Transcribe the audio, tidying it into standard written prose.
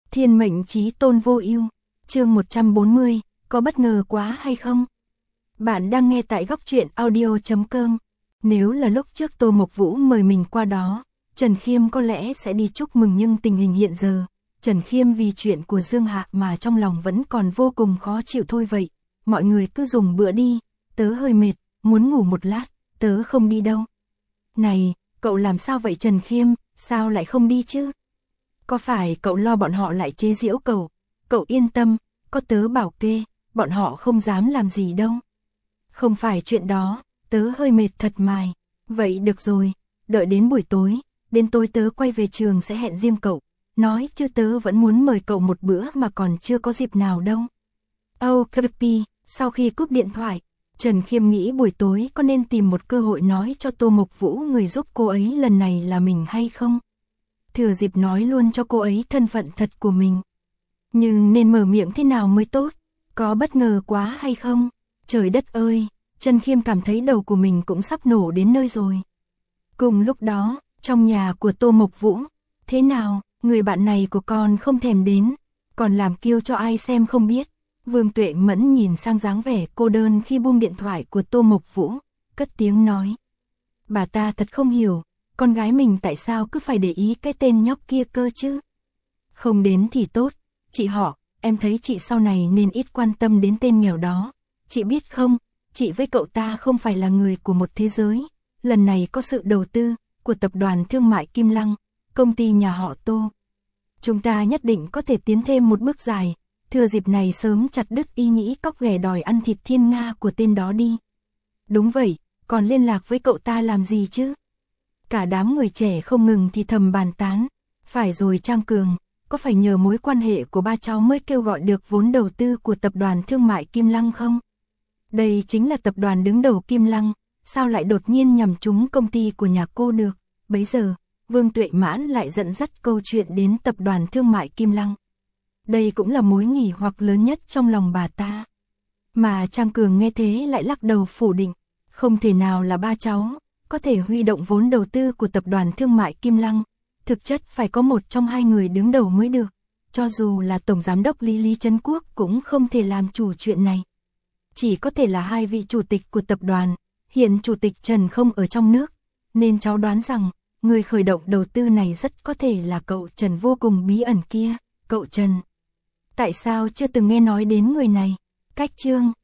Thiên mệnh chí tôn vô ưu, chương 140, có bất ngờ quá hay không? Bạn đang nghe tại góc truyện audio.com. Nếu là lúc trước Tô Mộc Vũ mời mình qua đó, Trần Khiêm có lẽ sẽ đi chúc mừng, nhưng tình hình hiện giờ, Trần Khiêm vì chuyện của Dương Hạ mà trong lòng vẫn còn vô cùng khó chịu thôi vậy. Mọi người cứ dùng bữa đi, tớ hơi mệt, muốn ngủ một lát, tớ không đi đâu. Này, cậu làm sao vậy Trần Khiêm, sao lại không đi chứ? Có phải cậu lo bọn họ lại chế giễu cậu? Cậu yên tâm, có tớ bảo kê, bọn họ không dám làm gì đâu. Không phải chuyện đó, tớ hơi mệt thật mài. Vậy được rồi, đợi đến buổi tối, đến tối tớ quay về trường sẽ hẹn riêng cậu. Nói chứ tớ vẫn muốn mời cậu một bữa mà còn chưa có dịp nào đâu. Ok, sau khi cúp điện thoại, Trần Khiêm nghĩ buổi tối có nên tìm một cơ hội nói cho Tô Mộc Vũ người giúp cô ấy lần này là mình hay không? Thừa dịp nói luôn cho cô ấy thân phận thật của mình. Nhưng nên mở miệng thế nào mới tốt? Có bất ngờ quá hay không? Trời đất ơi, Trần Khiêm cảm thấy đầu của mình cũng sắp nổ đến nơi rồi. Cùng lúc đó, trong nhà của Tô Mộc Vũ, thế nào, người bạn này của con không thèm đến, còn làm kiêu cho ai xem không biết. Vương Tuệ Mẫn nhìn sang dáng vẻ cô đơn khi buông điện thoại của Tô Mộc Vũ, cất tiếng nói. Bà ta thật không hiểu, con gái mình tại sao cứ phải để ý cái tên nhóc kia cơ chứ? Không đến thì tốt, chị họ, em thấy chị sau này nên ít quan tâm đến tên nghèo đó. Chị biết không, chị với cậu ta không phải là người của một thế giới. Lần này có sự đầu tư của tập đoàn thương mại Kim Lăng, công ty nhà họ Tô. Chúng ta nhất định có thể tiến thêm một bước dài, thừa dịp này sớm chặt đứt ý nghĩ cóc ghẻ đòi ăn thịt thiên nga của tên đó đi. Đúng vậy, còn liên lạc với cậu ta làm gì chứ? Cả đám người trẻ không ngừng thì thầm bàn tán. Phải rồi Trang Cường, có phải nhờ mối quan hệ của ba cháu mới kêu gọi được vốn đầu tư của tập đoàn thương mại Kim Lăng không? Đây chính là tập đoàn đứng đầu Kim Lăng, sao lại đột nhiên nhằm trúng công ty của nhà cô được? Bấy giờ, Vương Tuệ Mãn lại dẫn dắt câu chuyện đến tập đoàn thương mại Kim Lăng. Đây cũng là mối nghi hoặc lớn nhất trong lòng bà ta. Mà Trang Cường nghe thế lại lắc đầu phủ định, không thể nào là ba cháu có thể huy động vốn đầu tư của tập đoàn thương mại Kim Lăng, thực chất phải có một trong hai người đứng đầu mới được, cho dù là Tổng Giám đốc Lý Trấn Quốc cũng không thể làm chủ chuyện này. Chỉ có thể là hai vị chủ tịch của tập đoàn, hiện Chủ tịch Trần không ở trong nước, nên cháu đoán rằng, người khởi động đầu tư này rất có thể là cậu Trần vô cùng bí ẩn kia, cậu Trần. Tại sao chưa từng nghe nói đến người này? Cách chương